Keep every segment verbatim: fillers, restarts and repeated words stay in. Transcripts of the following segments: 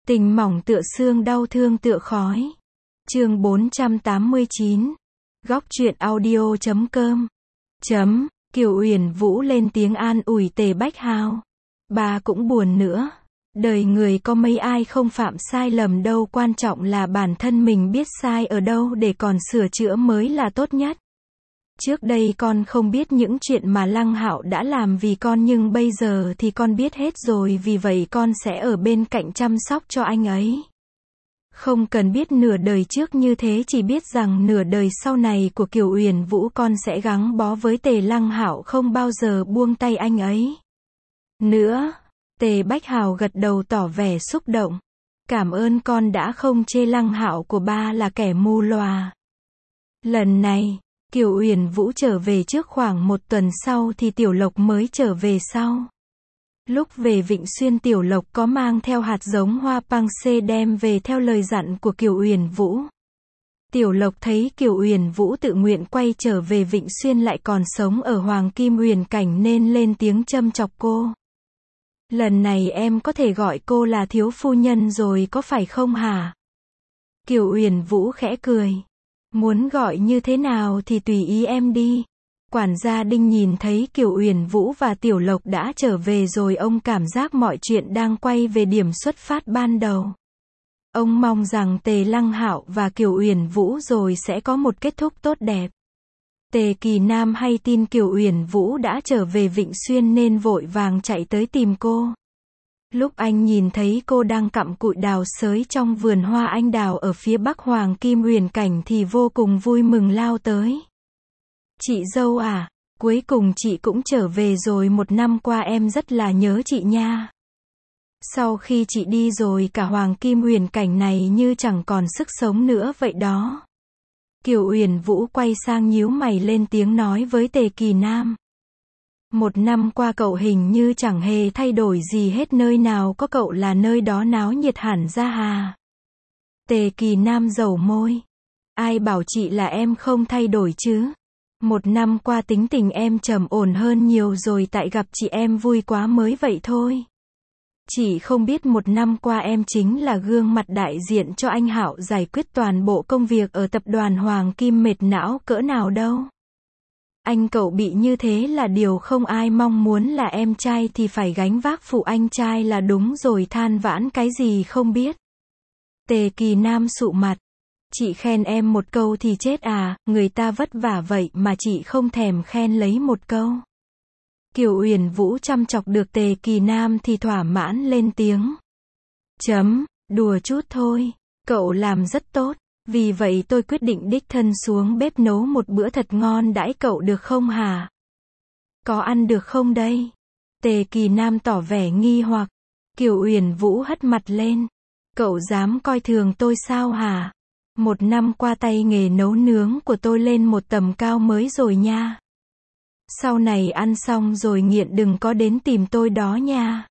Tình mỏng tựa xương, đau thương tựa khói. Chương bốn trăm tám mươi chín. Góc truyện audio chấm com. Chấm, Kiều Uyển Vũ lên tiếng an ủi Tề Bách Hào. Bà cũng buồn nữa. Đời người có mấy ai không phạm sai lầm đâu, quan trọng là bản thân mình biết sai ở đâu để còn sửa chữa mới là tốt nhất. Trước đây con không biết những chuyện mà Lăng Hạo đã làm vì con, nhưng bây giờ thì con biết hết rồi, vì vậy con sẽ ở bên cạnh chăm sóc cho anh ấy. Không cần biết nửa đời trước như thế, chỉ biết rằng nửa đời sau này của Kiều Uyển Vũ con sẽ gắn bó với Tề Lăng Hạo, không bao giờ buông tay anh ấy nữa. Tề Bách Hào gật đầu tỏ vẻ xúc động. Cảm ơn con đã không chê Lăng Hạo của ba là kẻ mù lòa. Lần này, Kiều Uyển Vũ trở về trước khoảng một tuần sau thì Tiểu Lộc mới trở về sau. Lúc về Vịnh Xuyên, Tiểu Lộc có mang theo hạt giống hoa pang xê đem về theo lời dặn của Kiều Uyển Vũ. Tiểu Lộc thấy Kiều Uyển Vũ tự nguyện quay trở về Vịnh Xuyên lại còn sống ở Hoàng Kim Huyền Cảnh nên lên tiếng châm chọc cô. Lần này em có thể gọi cô là thiếu phu nhân rồi có phải không hả? Kiều Uyển Vũ khẽ cười. Muốn gọi như thế nào thì tùy ý em đi. Quản gia Đinh nhìn thấy Kiều Uyển Vũ và Tiểu Lộc đã trở về rồi, ông cảm giác mọi chuyện đang quay về điểm xuất phát ban đầu. Ông mong rằng Tề Lăng Hạo và Kiều Uyển Vũ rồi sẽ có một kết thúc tốt đẹp. Tề Kỳ Nam hay tin Kiều Uyển Vũ đã trở về Vịnh Xuyên nên vội vàng chạy tới tìm cô. Lúc anh nhìn thấy cô đang cặm cụi đào sới trong vườn hoa anh đào ở phía bắc Hoàng Kim Huyền Cảnh thì vô cùng vui mừng lao tới. Chị dâu à, cuối cùng chị cũng trở về rồi, một năm qua em rất là nhớ chị nha. Sau khi chị đi rồi cả Hoàng Kim Huyền Cảnh này như chẳng còn sức sống nữa vậy đó. Kiều Uyển Vũ quay sang nhíu mày lên tiếng nói với Tề Kỳ Nam. Một năm qua cậu hình như chẳng hề thay đổi gì hết, nơi nào có cậu là nơi đó náo nhiệt hẳn ra hà. Tề Kỳ Nam dầu môi. Ai bảo chị là em không thay đổi chứ? Một năm qua tính tình em trầm ổn hơn nhiều rồi, tại gặp chị em vui quá mới vậy thôi. Chị không biết một năm qua em chính là gương mặt đại diện cho anh Hạo giải quyết toàn bộ công việc ở tập đoàn Hoàng Kim mệt não cỡ nào đâu. Anh cậu bị như thế là điều không ai mong muốn, là em trai thì phải gánh vác phụ anh trai là đúng rồi, than vãn cái gì không biết. Tề Kỳ Nam sụ mặt. Chị khen em một câu thì chết à, người ta vất vả vậy mà chị không thèm khen lấy một câu. Kiều Uyển Vũ chăm chọc được Tề Kỳ Nam thì thỏa mãn lên tiếng. Chấm, đùa chút thôi, cậu làm rất tốt, vì vậy tôi quyết định đích thân xuống bếp nấu một bữa thật ngon đãi cậu được không hả? Có ăn được không đây? Tề Kỳ Nam tỏ vẻ nghi hoặc. Kiều Uyển Vũ hất mặt lên. Cậu dám coi thường tôi sao hả? Một năm qua tay nghề nấu nướng của tôi lên một tầm cao mới rồi nha. Sau này ăn xong rồi nghiện đừng có đến tìm tôi đó nha.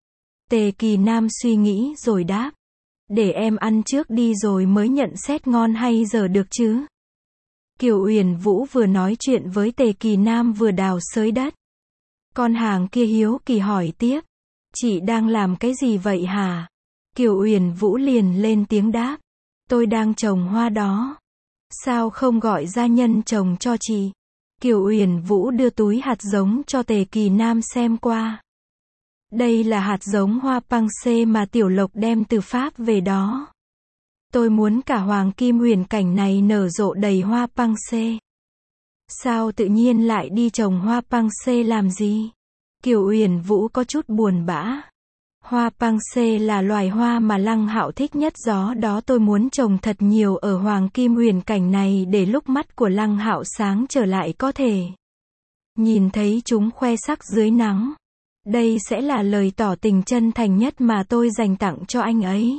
Tề Kỳ Nam suy nghĩ rồi đáp. Để em ăn trước đi rồi mới nhận xét ngon hay dở được chứ. Kiều Uyển Vũ vừa nói chuyện với Tề Kỳ Nam vừa đào xới đất. Con hàng kia hiếu kỳ hỏi tiếp. Chị đang làm cái gì vậy hả? Kiều Uyển Vũ liền lên tiếng đáp. Tôi đang trồng hoa đó. Sao không gọi gia nhân trồng cho chị? Kiều Uyển Vũ đưa túi hạt giống cho Tề Kỳ Nam xem qua. Đây là hạt giống hoa pang xê mà Tiểu Lộc đem từ Pháp về đó. Tôi muốn cả Hoàng Kim Huyền Cảnh này nở rộ đầy hoa pang xê. Sao tự nhiên lại đi trồng hoa pang xê làm gì? Kiều Uyển Vũ có chút buồn bã. Hoa pang xê là loài hoa mà Lăng Hạo thích nhất, gió đó tôi muốn trồng thật nhiều ở Hoàng Kim Huyền Cảnh này để lúc mắt của Lăng Hạo sáng trở lại có thể nhìn thấy chúng khoe sắc dưới nắng. Đây sẽ là lời tỏ tình chân thành nhất mà tôi dành tặng cho anh ấy.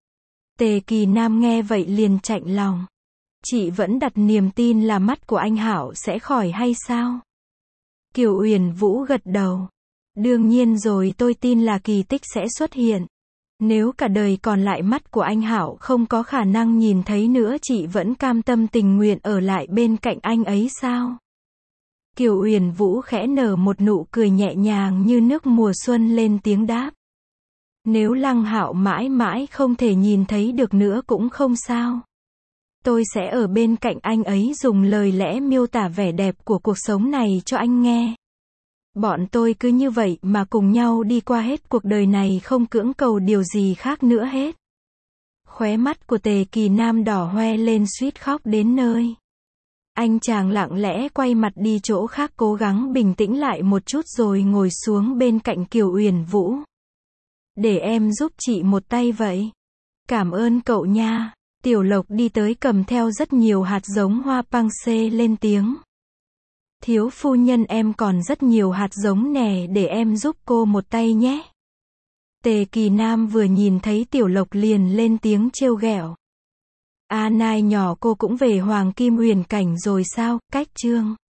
Tề Kỳ Nam nghe vậy liền chạnh lòng. Chị vẫn đặt niềm tin là mắt của anh Hạo sẽ khỏi hay sao? Kiều Uyển Vũ gật đầu. Đương nhiên rồi, tôi tin là kỳ tích sẽ xuất hiện. Nếu cả đời còn lại mắt của anh Hạo không có khả năng nhìn thấy nữa, chị vẫn cam tâm tình nguyện ở lại bên cạnh anh ấy sao? Kiều Uyển Vũ khẽ nở một nụ cười nhẹ nhàng như nước mùa xuân lên tiếng đáp. Nếu Lăng Hạo mãi mãi không thể nhìn thấy được nữa cũng không sao. Tôi sẽ ở bên cạnh anh ấy dùng lời lẽ miêu tả vẻ đẹp của cuộc sống này cho anh nghe. Bọn tôi cứ như vậy mà cùng nhau đi qua hết cuộc đời này, không cưỡng cầu điều gì khác nữa hết. Khóe mắt của Tề Kỳ Nam đỏ hoe lên suýt khóc đến nơi. Anh chàng lặng lẽ quay mặt đi chỗ khác, cố gắng bình tĩnh lại một chút rồi ngồi xuống bên cạnh Kiều Uyển Vũ. Để em giúp chị một tay vậy. Cảm ơn cậu nha. Tiểu Lộc đi tới cầm theo rất nhiều hạt giống hoa pansy lên tiếng. Thiếu phu nhân, em còn rất nhiều hạt giống nè, để em giúp cô một tay nhé. Tề Kỳ Nam vừa nhìn thấy Tiểu Lộc liền lên tiếng trêu ghẹo. A Nai nhỏ, cô cũng về Hoàng Kim Huyền Cảnh rồi sao? Cách chương